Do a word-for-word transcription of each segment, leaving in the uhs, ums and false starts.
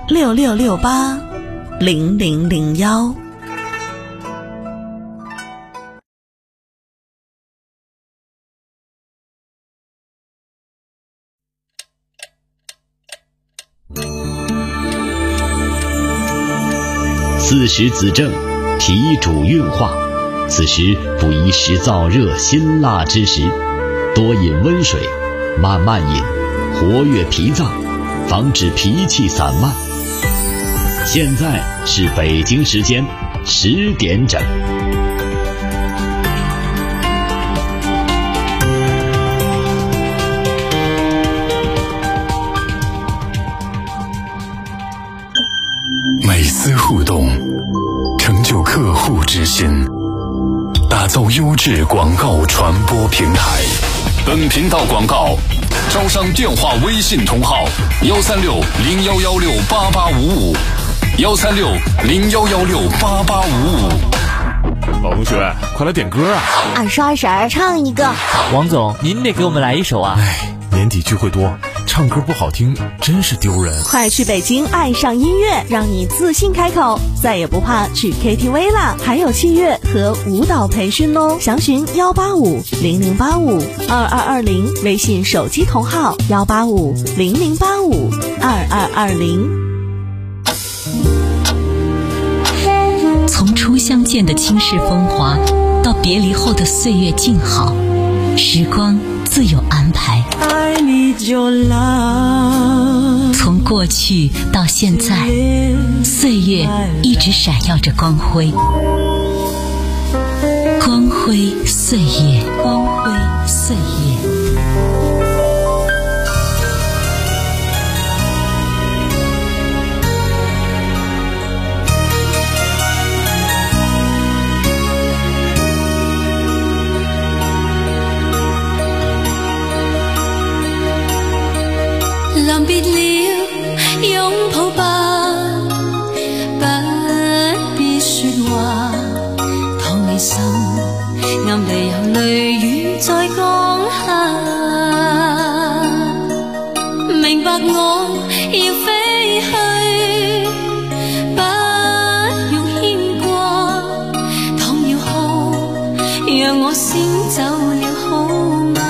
六六六八零零零幺。 四时子正，脾主运化，此时不宜食燥热辛辣之食，多饮温水，慢慢饮，活跃脾脏，防止脾气散漫。现在是北京时间十点整。 每丝互动，成就客户之心，打造优质广告传播平台。本频道广告招商电话微信同号幺三六零幺幺六八八五五幺三六零幺幺六八八五五。 老同学，快来点歌啊！ 二十二婶唱一个。 王总，您得给我们来一首啊！ 哎，年底聚会多，唱歌不好听真是丢人。 快去北京爱上音乐，让你自信开口，再也不怕去 K T V 啦！还有器乐和舞蹈培训哦，详询幺八五零零八五二二二零，微信手机同号幺八五零零八五二二二零。 从初相见的倾世风华，到别离后的岁月静好，时光自有安排。从过去到现在，岁月一直闪耀着光辉，光辉岁月，光辉岁月。 臨別了，擁抱吧，不必說話。倘你心暗地有淚雨在降下，明白我要飛去，不用牽掛。倘要哭，讓我先走了好嗎？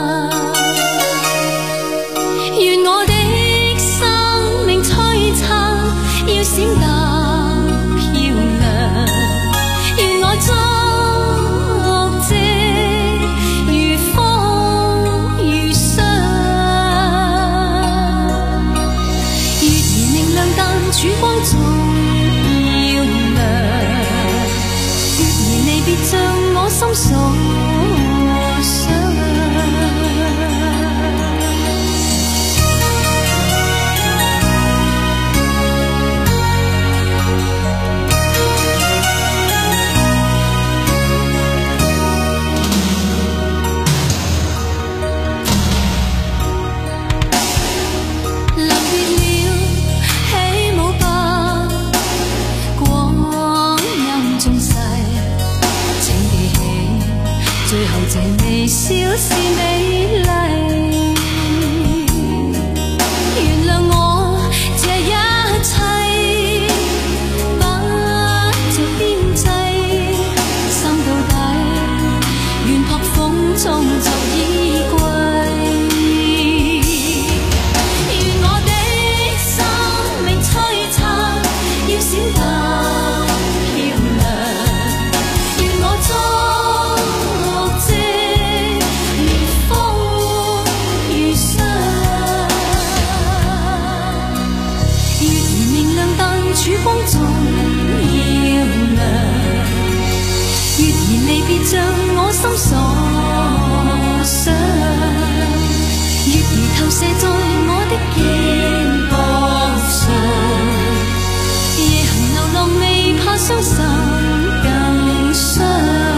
願我的生命璀璨，要閃得漂亮。願我作這如風如霜。月兒明亮，但曙光總要亮。月兒離別像我心所想。最後這微笑是美麗，原諒我這一切不着邊際，心到底願撲風中作衣櫃。願我的生命璀璨，要閃得漂亮。願我作曙光總要亮，月兒離別像我心所想，月兒投射在我的肩膊上，夜行流浪未怕傷心更傷。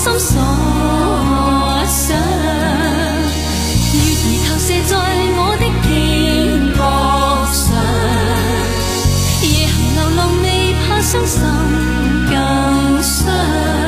心所想，月兒投射在我的肩膊上，夜行流浪未怕傷心更傷。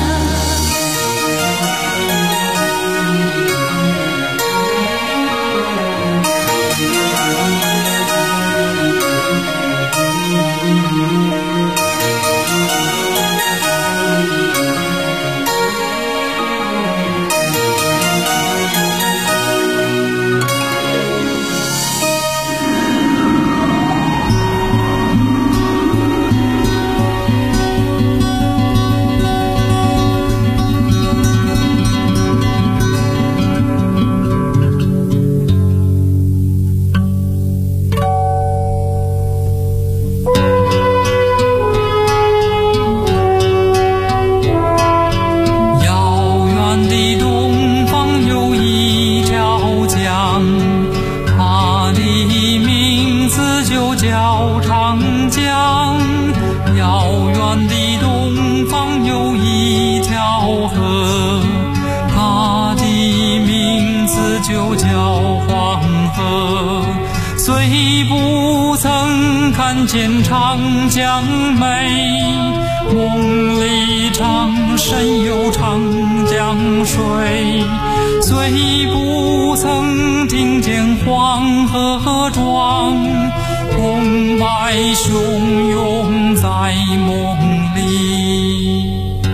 见长江美，梦里常神游长江水，虽不曾听见黄河壮，澎湃汹涌在梦里。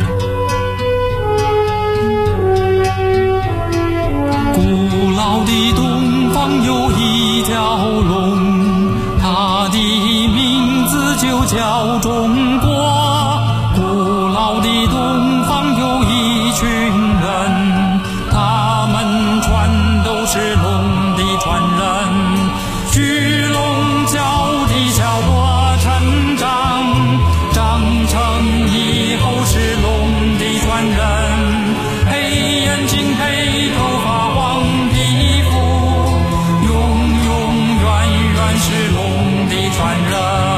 古老的东方有一条龙，它的名字就叫中国。古老的东方有一群人，他们全都是龙的传人。巨龙叫地小多成长，长成以后是龙的传人。黑眼睛黑头发黄皮肤，永永远远是龙的传人。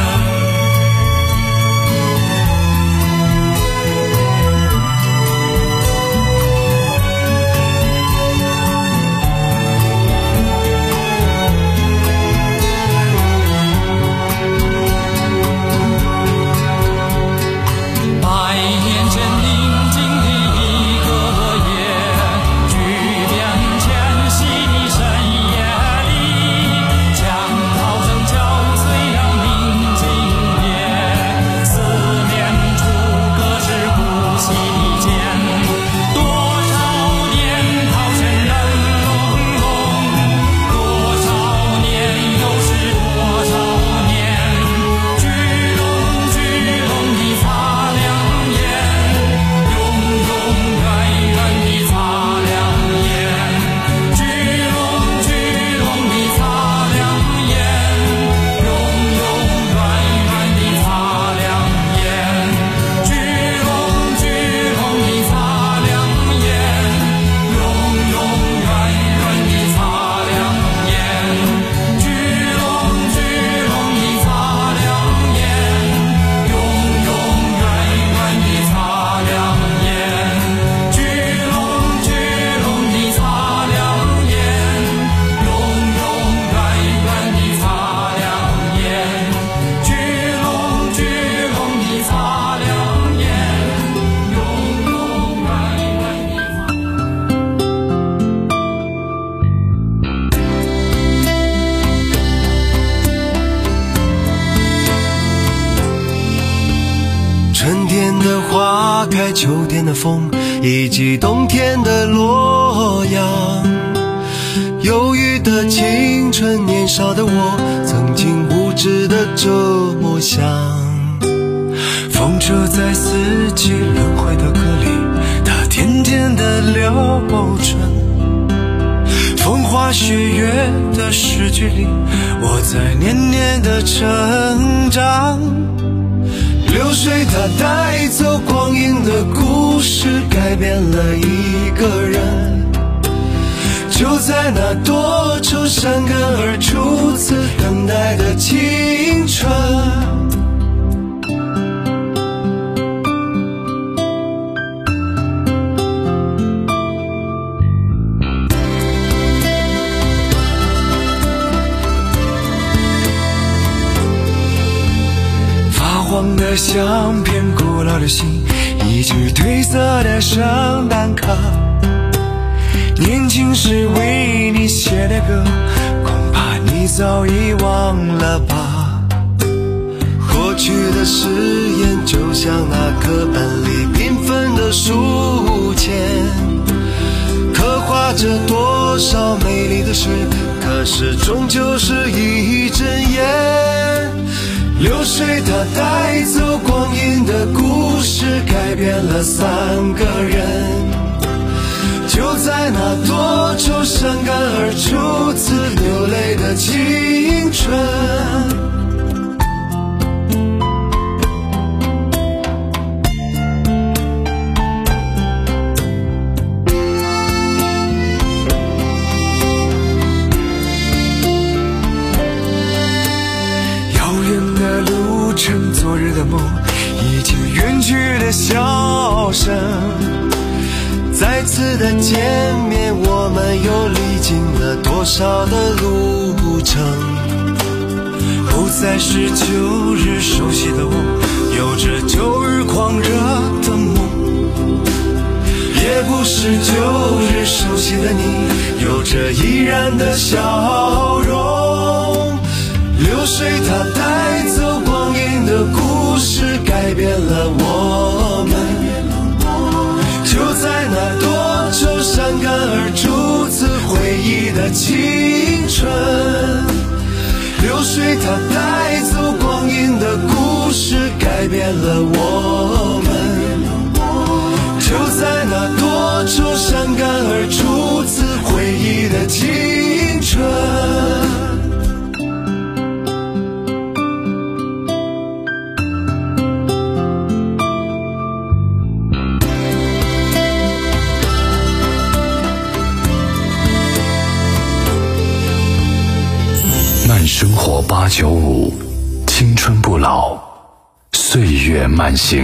春天的花开，秋天的风，以及冬天的洛阳。忧郁的青春，年少的我，曾经无知的这么想。风车在四季轮回的歌里，它甜甜的流转。风花雪月的诗句里，我在年年的成长。流水它带走光阴的故事，改变了一个人。就在那多愁善感而初次等待的青春， 相片，古老的信，一句褪色的圣诞卡，年轻时为你写的歌，恐怕你早已忘了吧。过去的誓言就像那课本里缤纷的书签，刻画着多少美丽的诗，可是终究是一阵烟。流水它带走光阴的故事，改变了三个人，就在那多愁善感而初次流泪的青春。昨日的梦已经远去的笑声，再次的见面，我们又历经了多少的路程。不再是旧日熟悉的我，有着旧日狂热的梦，也不是旧日熟悉的你，有着依然的笑容。流水它带走光阴的故事，改变了我们，就在那多愁善感而初次回忆的青春。流水它带走光阴的故事，改变了我们，就在那多愁善感而初次回忆的青春。 慢生活八九五，青春不老，岁月慢行。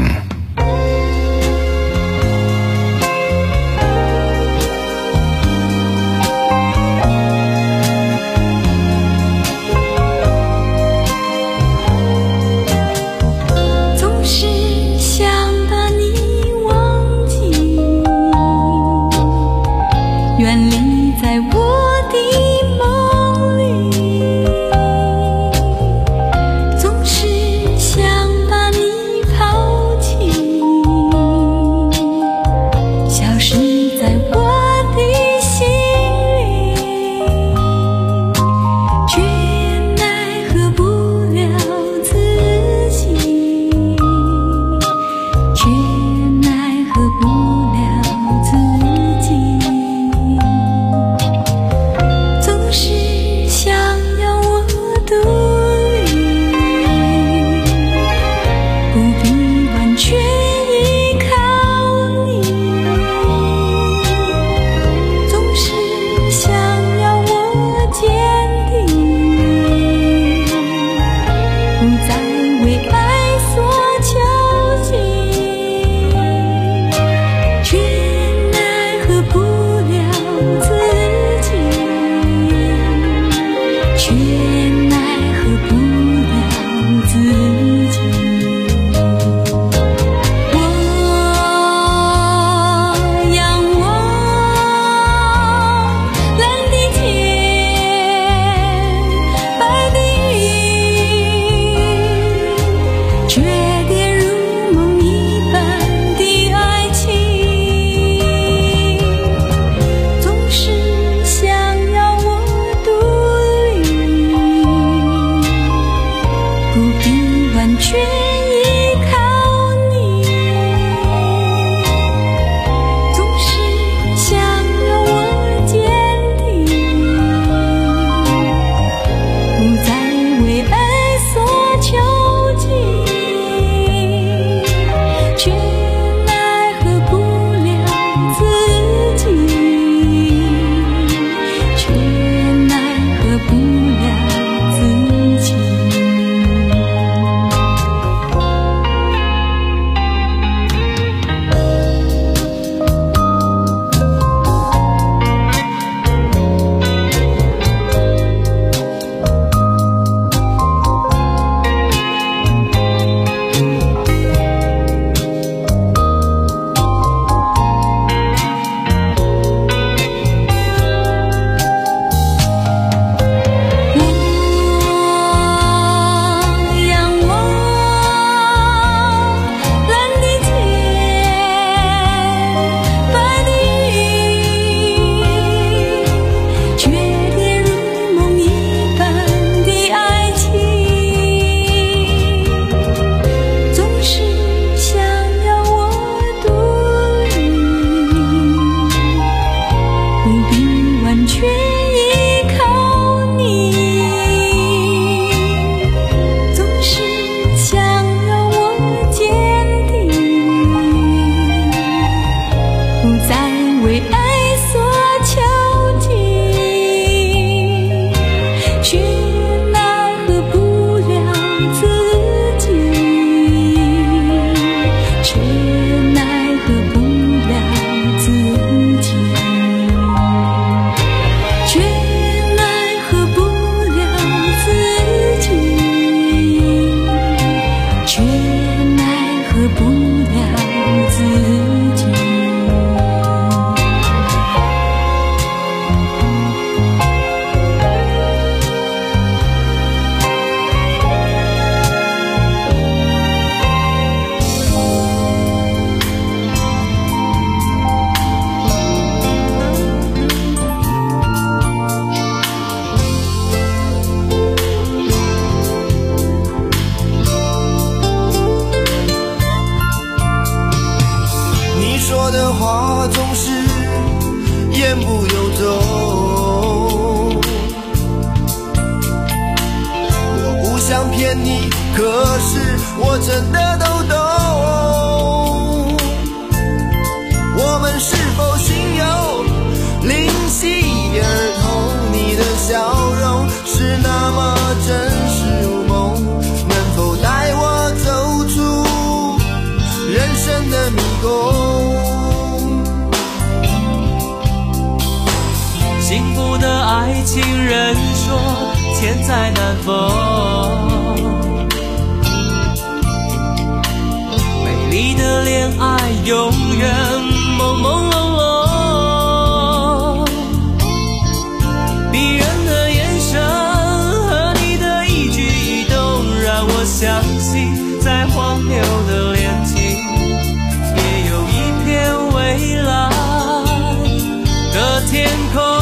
总是想把你忘记，远离在我的梦里，总是想把你抛弃， 说的话总是言不由衷，我不想骗你，可是我真的都懂。我们是否心有灵犀一点通？你的笑容是那么真实如梦，能否带我走出人生的迷宫？ 幸福的爱情人说千载难逢，美丽的恋爱永远朦朦胧胧，迷人的眼神和你的一举一动让我相信在荒谬的恋情也有一片蔚蓝的天空。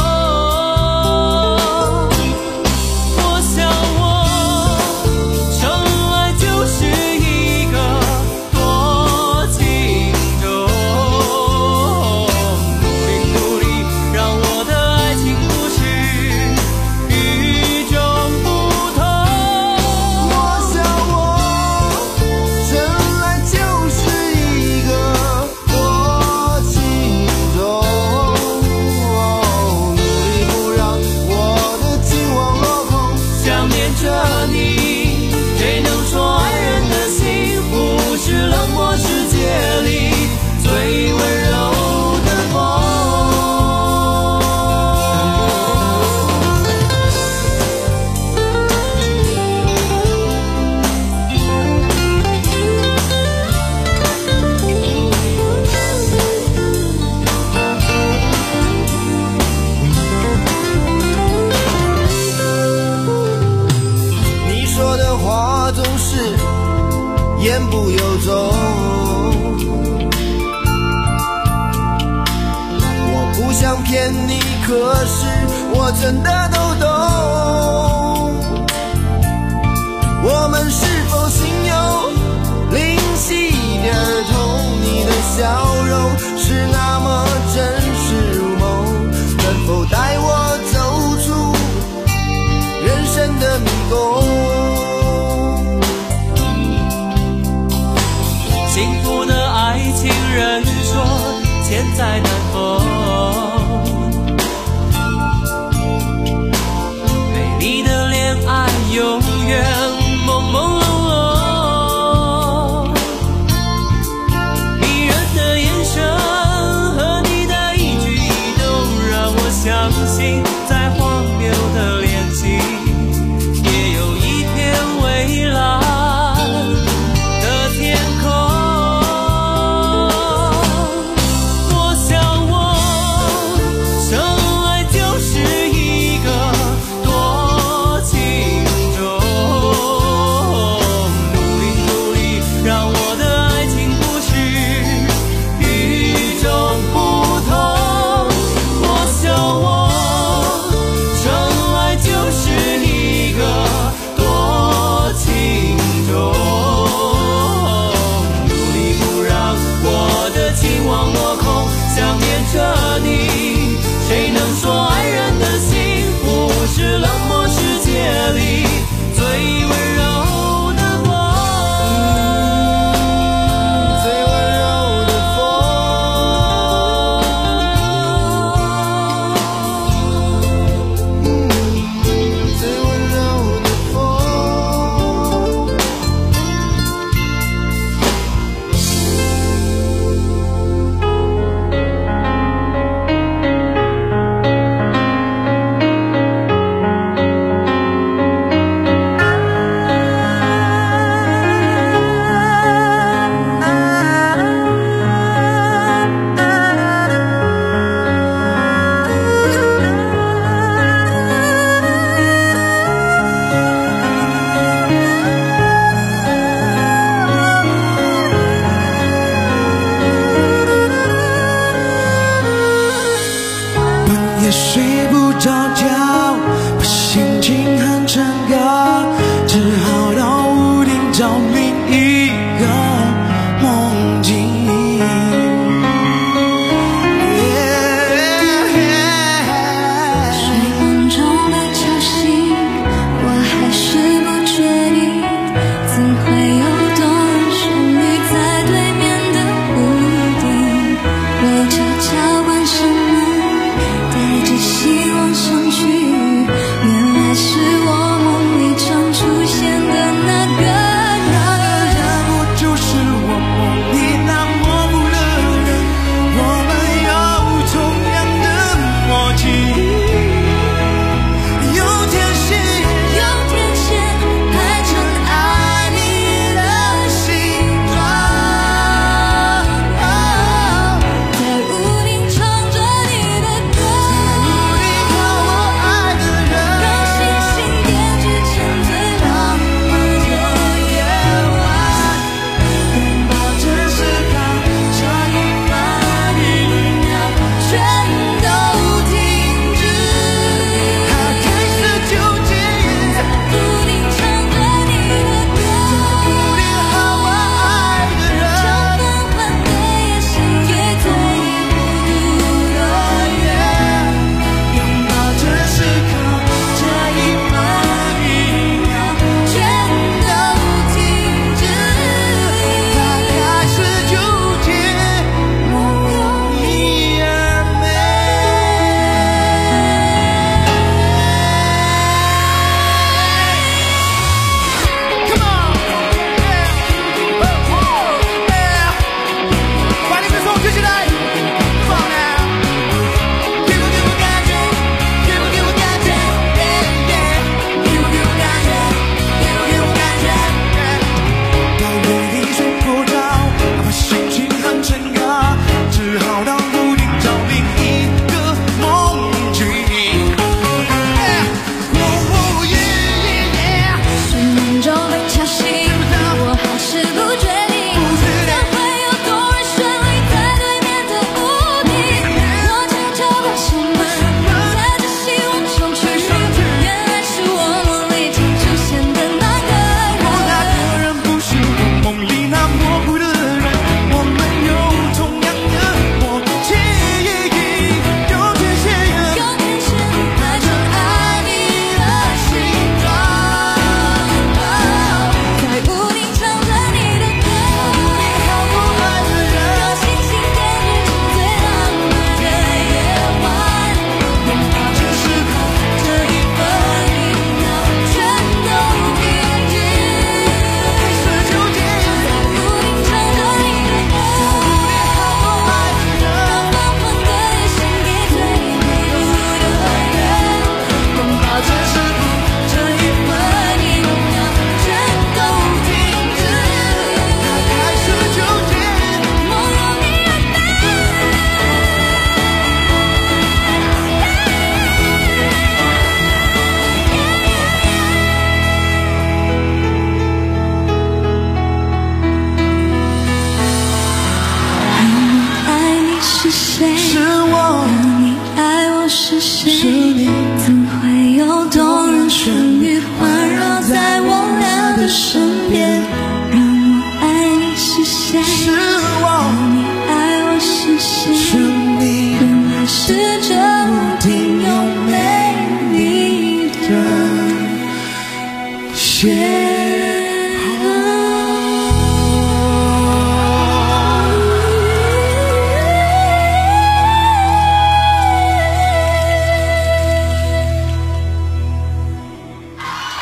言不由衷，我不想骗你，可是我真的都懂。我们是否心有灵犀一点通？你的笑容是那么真实如梦，能否带我走出人生的迷宫？ 幸福的爱情人说千载难逢，美丽的恋爱永远朦朦胧胧，迷人的眼神和你的一举一动让我相信在荒谬的恋情也有一片蔚蓝的天空。我想我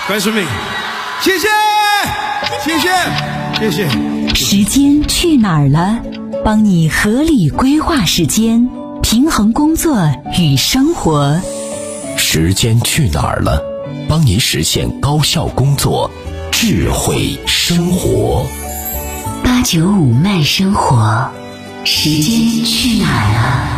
关淑敏，谢谢，谢谢，谢谢。 时间去哪儿了？帮你合理规划时间，平衡工作与生活。 时间去哪儿了？帮你实现高效工作，智慧生活。 八九五慢生活，时间去哪儿了？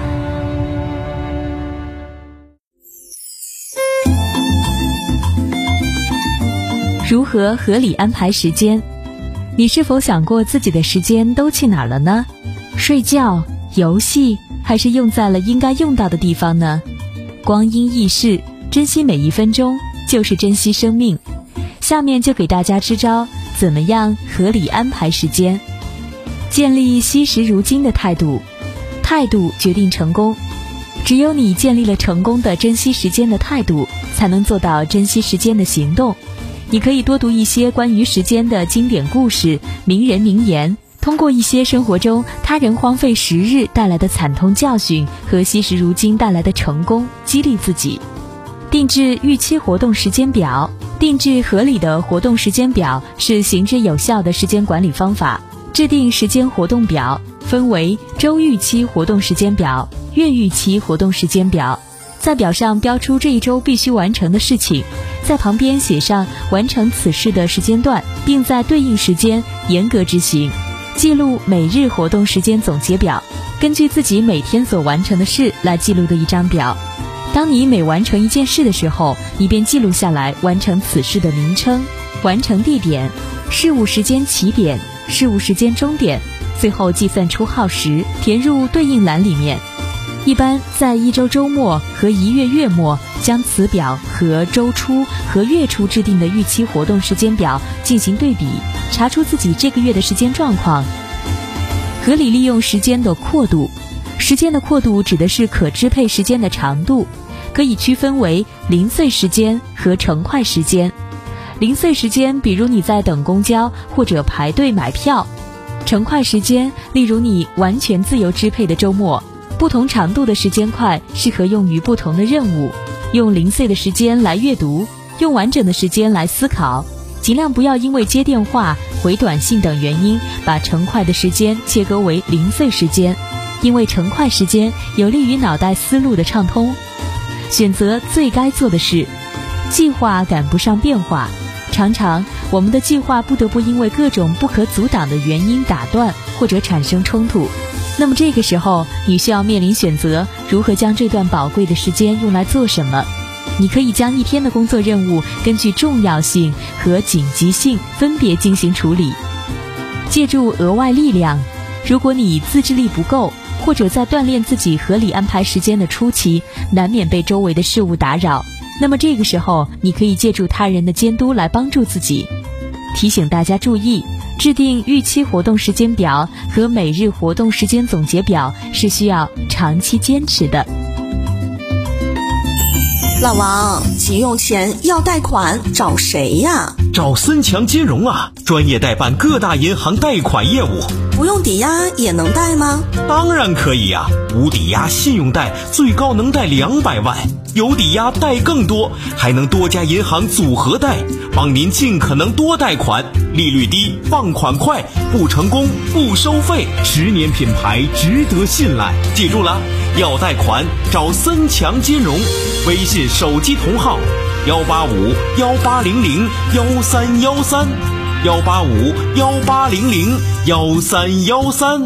如何合理安排时间？你是否想过自己的时间都去哪儿了呢？睡觉、游戏，还是用在了应该用到的地方呢？光阴易逝，珍惜每一分钟就是珍惜生命。下面就给大家支招，怎么样合理安排时间？建立惜时如金的态度，态度决定成功。只有你建立了成功的珍惜时间的态度，才能做到珍惜时间的行动。你可以多读一些关于时间的经典故事、名人名言，通过一些生活中他人荒废时日带来的惨痛教训和惜时如金带来的成功，激励自己。定制预期活动时间表，定制合理的活动时间表是行之有效的时间管理方法。制定时间活动表分为周预期活动时间表、月预期活动时间表，在表上标出这一周必须完成的事情，在旁边写上完成此事的时间段，并在对应时间严格执行。记录每日活动时间总结表，根据自己每天所完成的事来记录的一张表。当你每完成一件事的时候，你便记录下来完成此事的名称、完成地点、事务时间起点、事务时间终点，最后计算出耗时，填入对应栏里面。一般在一周周末和一月月末，将此表和周初和月初制定的预期活动时间表进行对比，查出自己这个月的时间状况。合理利用时间的阔度，时间的阔度指的是可支配时间的长度，可以区分为零碎时间和成块时间。零碎时间，比如你在等公交或者排队买票；成块时间，例如你完全自由支配的周末。不同长度的时间块适合用于不同的任务，用零碎的时间来阅读，用完整的时间来思考。尽量不要因为接电话、回短信等原因，把成块的时间切割为零碎时间，因为成块时间有利于脑袋思路的畅通。选择最该做的事，计划赶不上变化，常常我们的计划不得不因为各种不可阻挡的原因打断或者产生冲突。那么这个时候，你需要面临选择，如何将这段宝贵的时间用来做什么？你可以将一天的工作任务根据重要性和紧急性分别进行处理。借助额外力量，如果你自制力不够，或者在锻炼自己合理安排时间的初期，难免被周围的事物打扰，那么这个时候，你可以借助他人的监督来帮助自己。提醒大家注意，制定预期活动时间表和每日活动时间总结表是需要长期坚持的。 老王，急用钱要贷款找谁呀？ 找森强金融啊，专业代办各大银行贷款业务。 不用抵押也能贷吗？ 当然可以呀、啊，无抵押信用贷最高能贷两百万，有抵押贷更多，还能多家银行组合贷，帮您尽可能多贷款，利率低，放款快，不成功不收费，十年品牌值得信赖。记住了，要贷款找森强金融，微信手机同号幺八五幺八零零幺三幺三。幺八五幺八零零幺三幺三。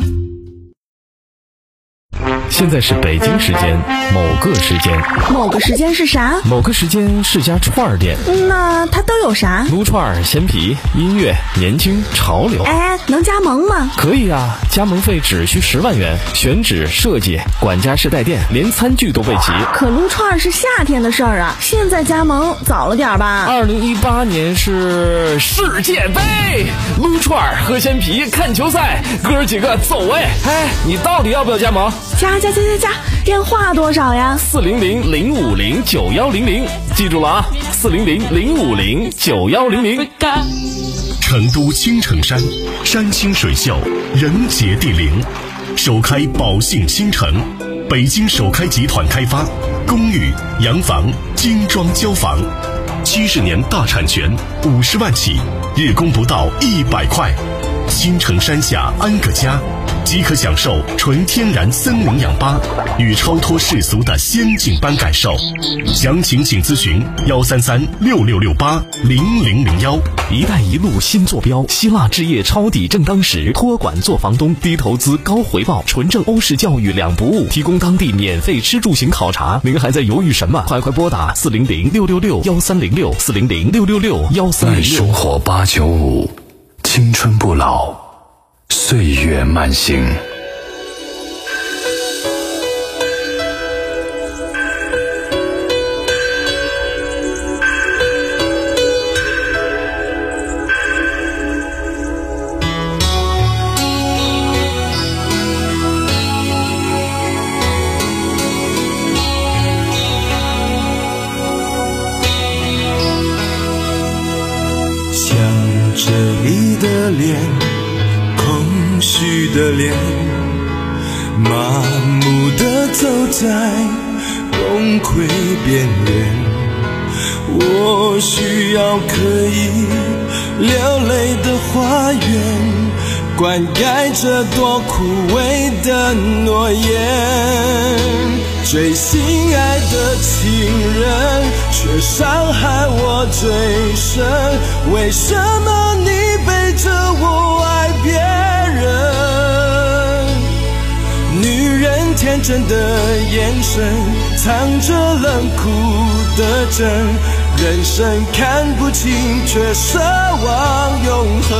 现在是北京时间某个时间， 某个时间是啥？ 某个时间是家串儿店。 那它都有啥？ 撸串、鲜皮、音乐、年轻、潮流。 哎，能加盟吗？ 可以啊，加盟费只需十万元，选址、设计、管家式带电，连餐具都备齐。 可撸串是夏天的事儿啊，现在加盟早了点吧？ 二零一八年是世界杯，撸串、喝鲜皮、看球赛，哥儿几个走哎！哎，你到底要不要加盟？ 加加加加加，电话多少呀？ 四零零零五零九幺零零，记住了啊，四零零零五零九幺零零。 成都青城山，山清水秀，人杰地灵，首开宝兴新城，北京首开集团开发公寓、洋房、精装交房， 七十年大产权，五十万起，日供不到一百块。新城山下安个家，即可享受纯天然森林氧吧与超脱世俗的仙境般感受。详情请咨询幺三三六六六八零零零幺。 一带一路新坐标，希腊置业抄底正当时，托管做房东，低投资高回报，纯正欧式教育两不误，提供当地免费吃住行考察。您还在犹豫什么？快快拨打四零零六六六幺三零六四零零六六六幺三零六。 生活八九五，青春不老，岁月慢行。 着你的脸，空虚的脸，麻木地走在崩溃边缘。我需要可以流泪的花园，灌溉这多枯萎的诺言。最心爱的情人，却伤害我最深。为什么你背着我爱别人？女人天真的眼神，藏着冷酷的真。人生看不清，却奢望永恒。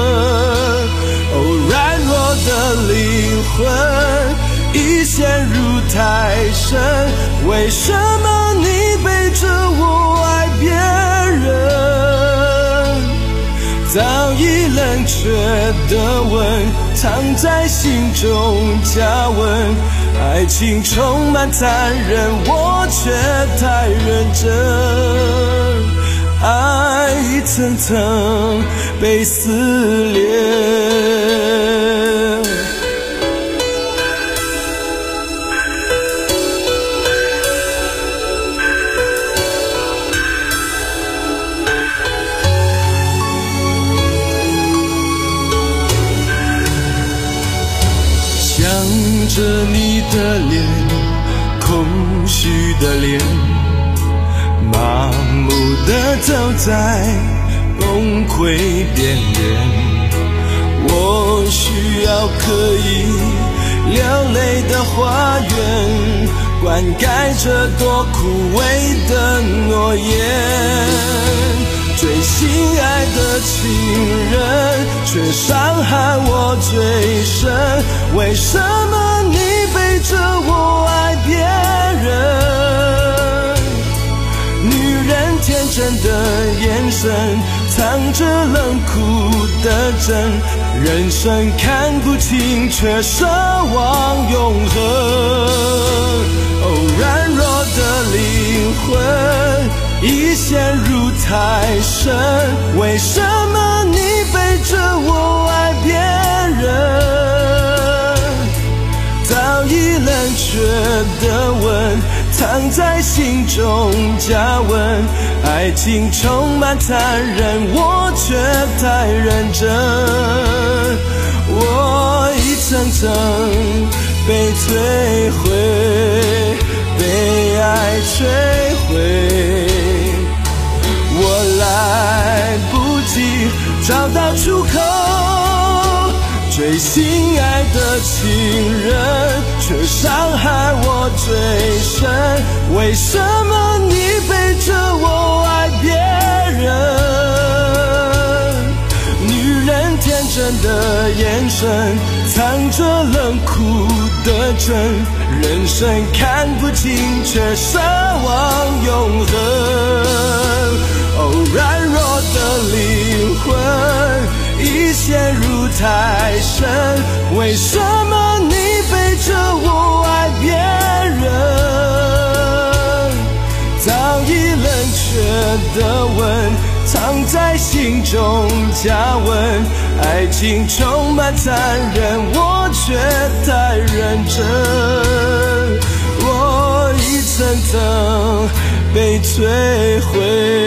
哦，软弱的灵魂已陷入太深，为什么你背着我爱别人？早已冷却的吻，藏在心中加温。爱情充满残忍，我却太认真。爱一层层被撕裂。着你的脸，空虚的脸，麻木地走在崩溃边缘。我需要可以流泪的花园，灌溉着多枯萎的诺言。最心爱的情人，却伤害我最深。为什么你背着我爱别人？女人天真的眼神，藏着冷酷的真。人生看不清，却奢望永恒。哦，软弱的灵魂已陷入太深，为什么你背着我爱别人？早已冷却的吻，藏在心中加温。爱情充满残忍，我却太认真。我一层层被摧毁，被爱摧毁。我来不及找到出口，最心爱的情人，却伤害我最深。为什么你背着我爱别人？女人天真的眼神，藏着冷酷的真。人生看不清，却奢望永恒。哦，软弱的灵魂已陷入太深，为什么你背着我爱别人？早已冷却的吻，藏在心中加温。爱情充满残忍，我却太认真。我一层曾被摧毁，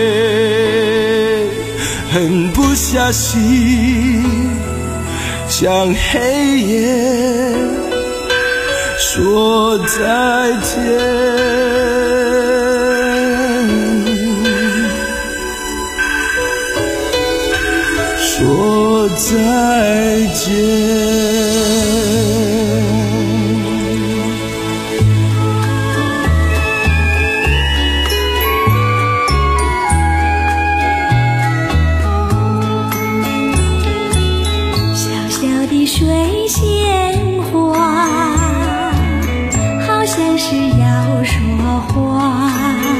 狠不下心向黑夜说再见。说再见。 小小的水仙花，好像是要说话，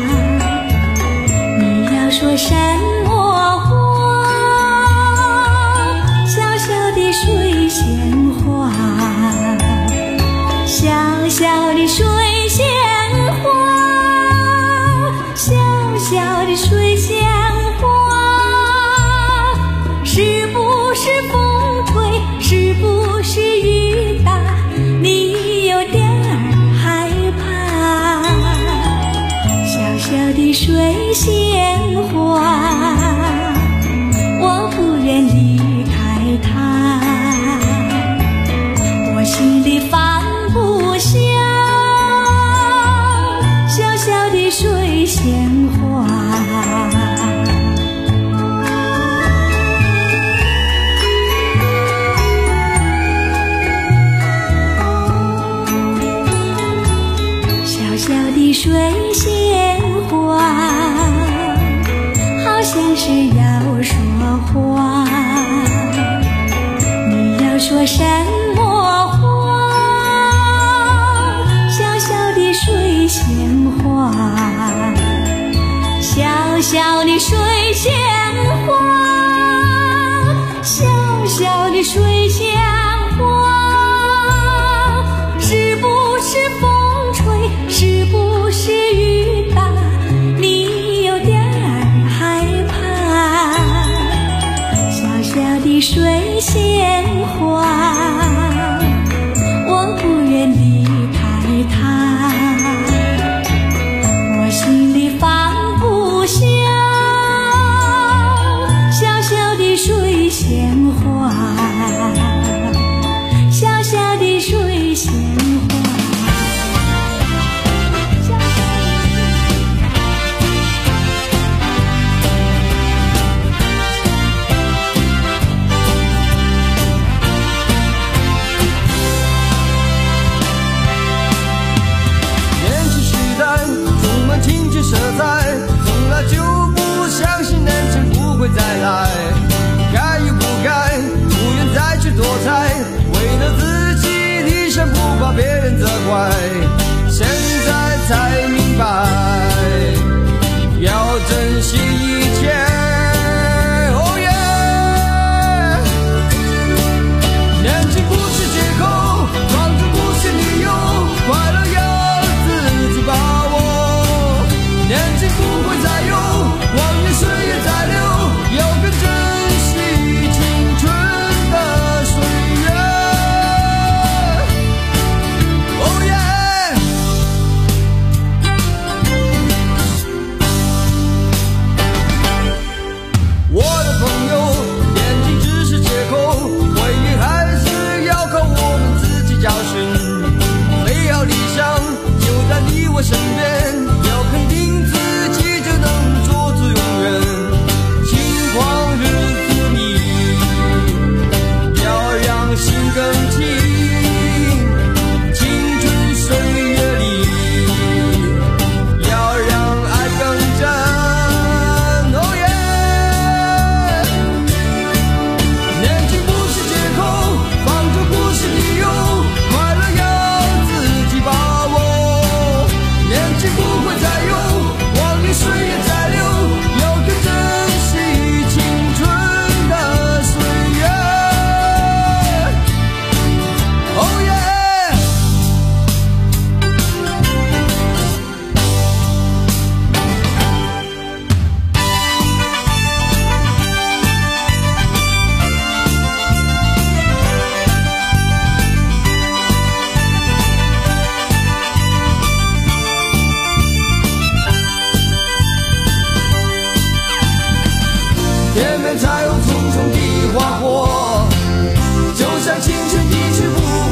你要说什么？水仙花，小小的水仙花，小小的水仙花，是不是风吹，是不是雨打，你有点儿害怕。小小的水仙花，我不愿离开它，我心里放不下小小的水仙花。小小的水仙花，好像是要说话，你要说什么话？小小的水仙花，小小的水仙花，小小的水仙花，是不是风吹，是不是雨打，你有点儿害怕。小小的水仙花，我不愿离开它，我心里放不下小小的水仙花，小小的水仙花。 色彩，从来就不相信人生不会再来，该与不该，不愿再去多猜，为了自己理想不怕别人责怪，现在才明白，要珍惜一切。哦耶，年轻不是借口，装着不是理由，快乐要自己把握。年轻不会再有，光阴岁月在流，要更珍惜青春的岁月。哦耶！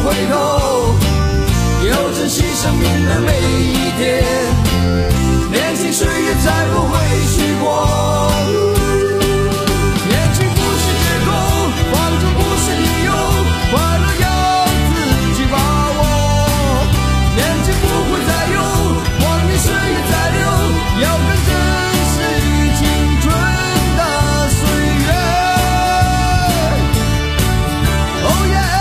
回头，要珍惜生命的每一天，年轻岁月再不会虚过。年轻不是借口，放纵不是理由，快乐要自己把握。年轻不会再有，光阴岁月在流，要更珍惜青春的岁月。Oh yeah！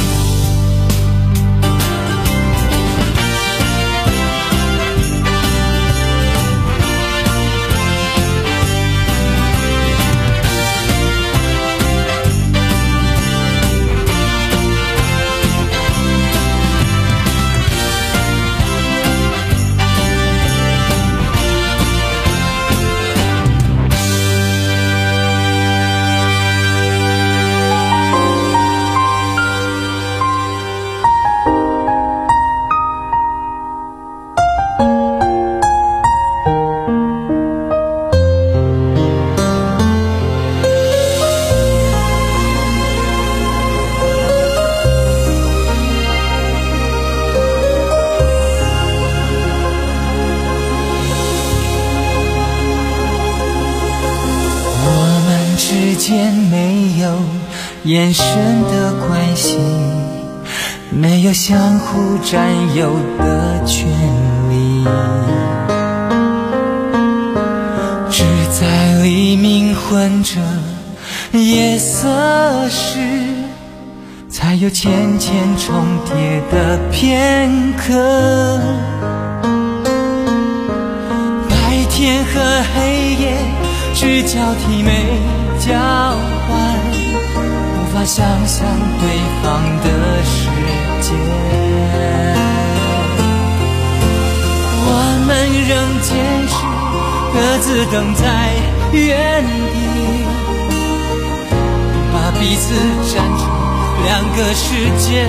眼神的关系，没有相互占有的权利，只在黎明混着夜色时，才有渐渐重叠的片刻。白天和黑夜只交替没交换，无法想象对方的世界。我们仍坚持各自等在原地，把彼此站成两个世界。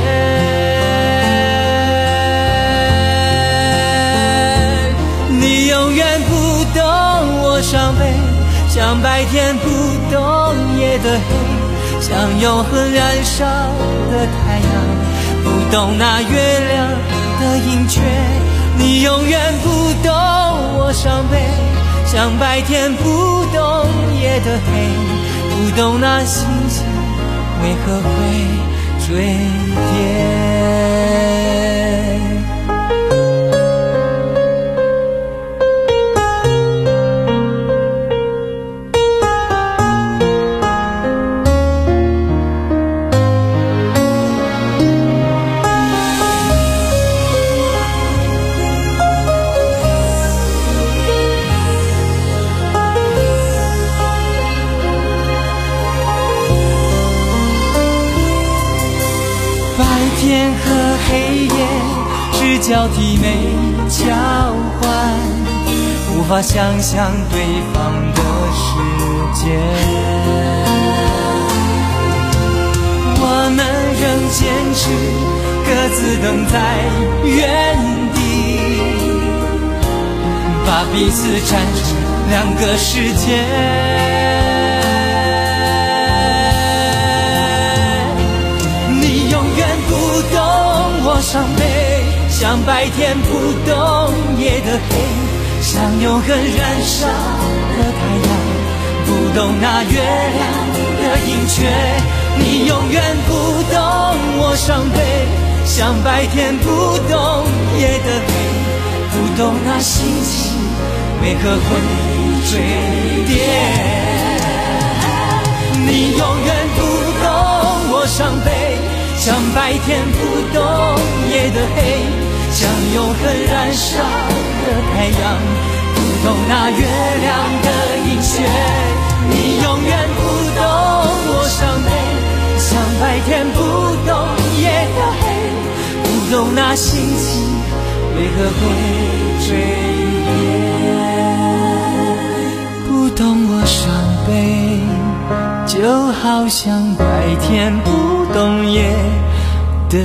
你永远不懂我伤悲，像白天不懂夜的黑，像永恒燃烧的太阳，不懂那月亮的盈缺。你永远不懂我伤悲，像白天不懂夜的黑，不懂那星星为何会坠跌。天和黑夜只交替没交换，无法想象对方的世界。我们仍坚持各自等在原地，把彼此站成两个世界。我伤悲，像白天不懂夜的黑，像永恒燃烧的太阳，不懂那月亮的盈缺。你永远不懂我伤悲，像白天不懂夜的黑，不懂那星星为何会坠跌。你永远不懂我伤悲，像白天不懂夜的黑，像永恒燃烧的太阳，不懂那月亮的盈缺。你永远不懂我伤悲，像白天不懂夜的黑，不懂那星星为何会坠跌。不懂我伤悲，就好像白天不懂夜的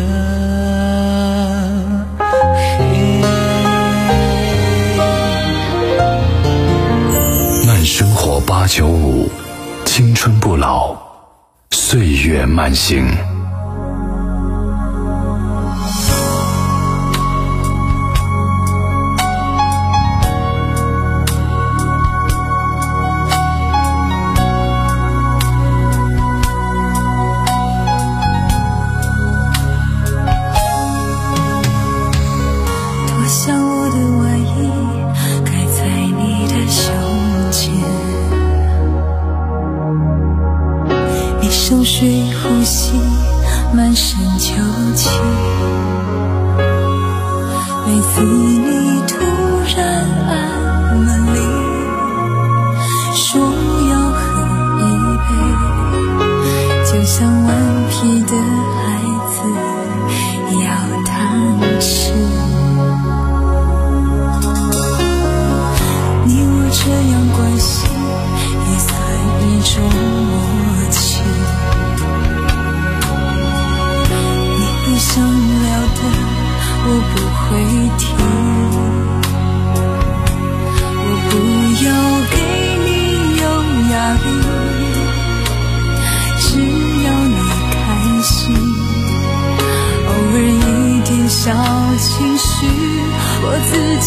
黑。 慢生活八九五，青春不老，岁月慢行。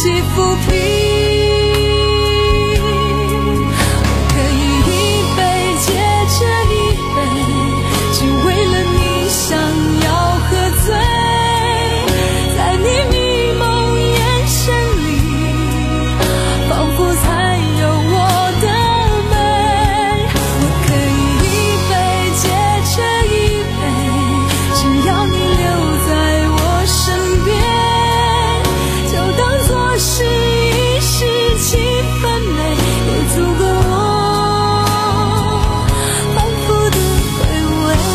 己抚平。我可以一杯接着一杯，只为了你想要喝醉，在你迷蒙眼神里，仿佛才有我的美。我可以一杯接着一杯，只要你留在我身边，就当作是一时气氛美，也足够我反复的回味。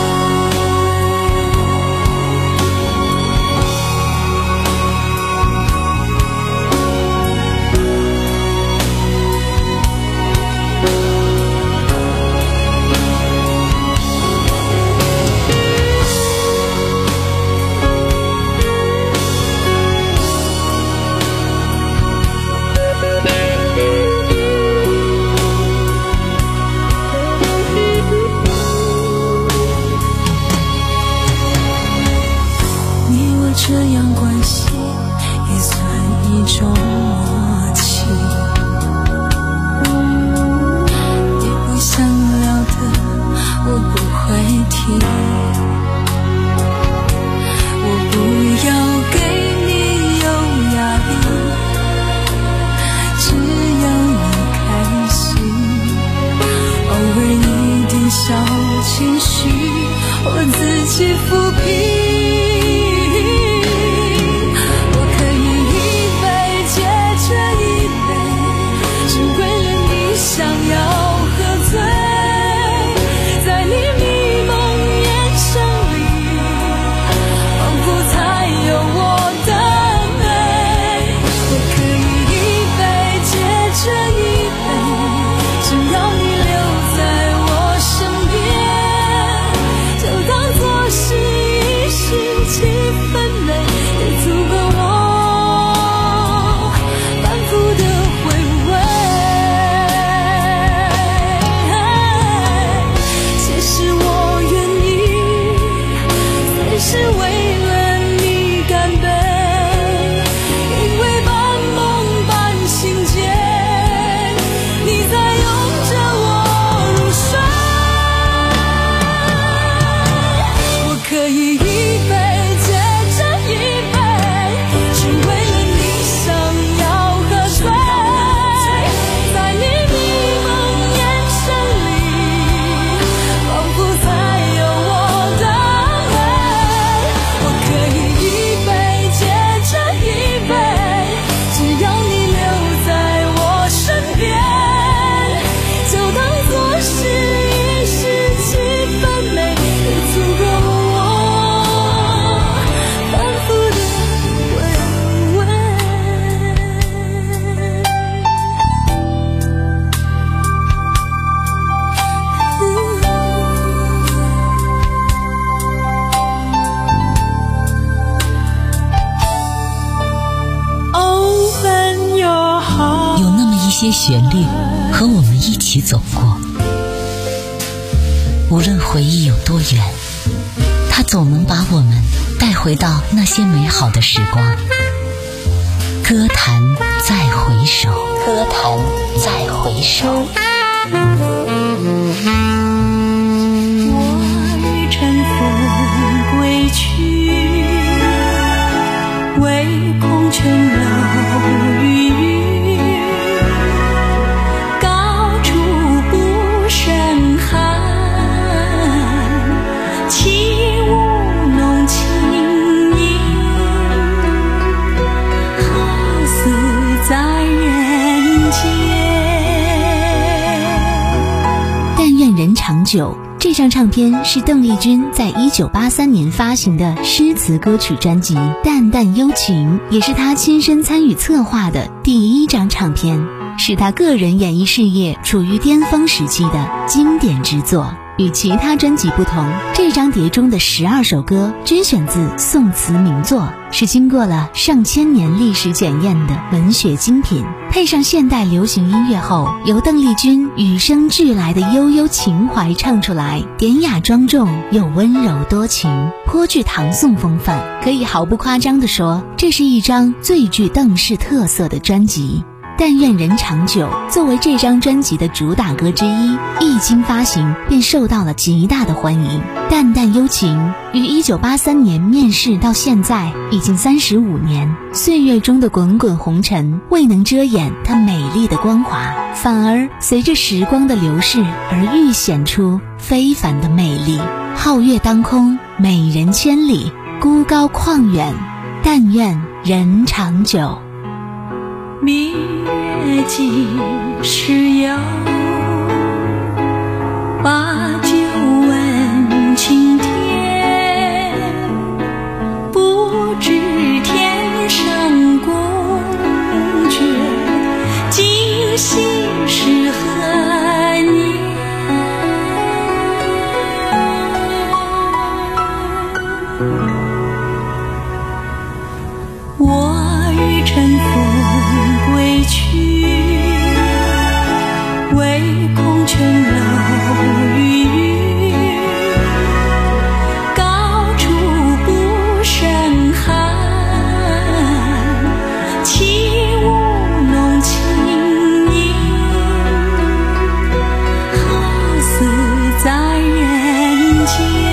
你我这样关系也算一种默契，你不想聊的我不会提，我不要给你有压力，只要你开心，偶尔一点小情绪我自己抚平。想要喝醉，在你迷蒙眼神里，仿佛才有我的美。我可以一杯接着一杯，只要你留在我身边，就当作是一时气氛美，也足够我反复的回味。是为了你干杯，因为半梦半醒间，你在拥着我入睡。我可以一杯接着一杯，只为了你想要喝醉，在你迷蒙眼神里，仿佛才有我的可以一杯接着一杯，只要你留在我身边，就当作是一时气氛美，也足够我反复的回味。 有那么一些旋律和我们一起走过，无论回忆有多远，它总能把我们带回到那些美好的时光。歌坛再回首，歌坛再回首。 我欲乘风归去，唯恐琼楼玉宇，高处不胜寒，起舞弄清影，好似在人间。 但愿人长久，这张唱片是邓丽君在一九八三年发行的诗词歌曲专辑《淡淡幽情》，也是她亲身参与策划的第一张唱片，是她个人演艺事业处于巅峰时期的经典之作。 与其他专辑不同，这张碟中的十二首歌均选自宋词名作，是经过了上千年历史检验的文学精品，配上现代流行音乐后，由邓丽君与生俱来的悠悠情怀唱出来，典雅庄重又温柔多情，颇具唐宋风范。可以毫不夸张地说，这是一张最具邓氏特色的专辑。但愿人长久作为这张专辑的主打歌之一，一经发行便受到了极大的欢迎。淡淡幽情于一九八三年面世到现在已经三十五年，岁月中的滚滚红尘未能遮掩它美丽的光华，反而随着时光的流逝而愈显出非凡的魅力。皓月当空，美人千里，孤高旷远，但愿人长久。 明月几时有？把酒问青天。不知天上宫阙，今夕是何年？我欲乘风归去，唯恐琼楼玉宇，高处不胜寒。起舞弄清影，好似在人间。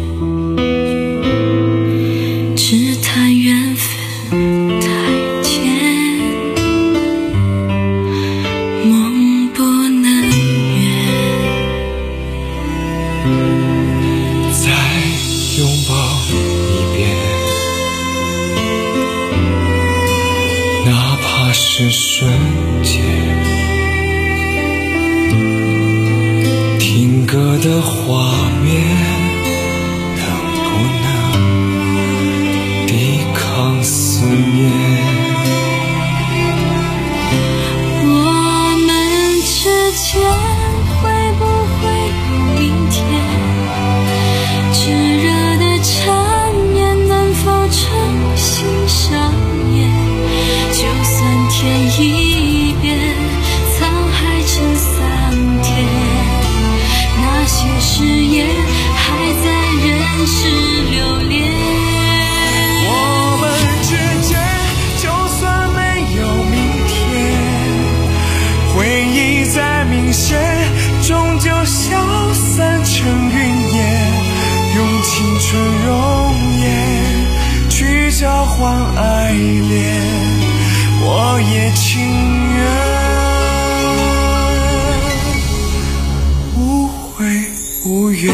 只叹缘分太浅。 这瞬间，听歌的画面能不能抵抗思念？ 我们之间会不会有明天？炙热的缠绵能否重新上演？就算天一变，沧海成桑田，那些誓言还在人世留恋。 我们之间就算没有明天，回忆再明显，终究消散成云烟，用青春容颜去交换爱恋，我也情愿无悔无怨。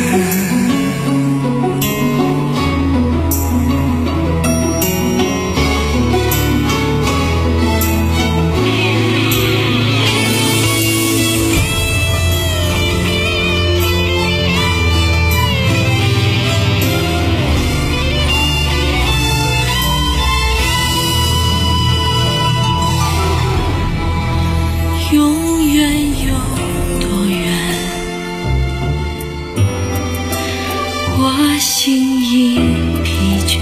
永远有多远？我心已疲倦，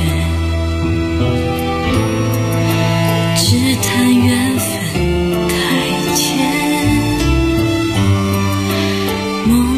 只谈缘分太浅。梦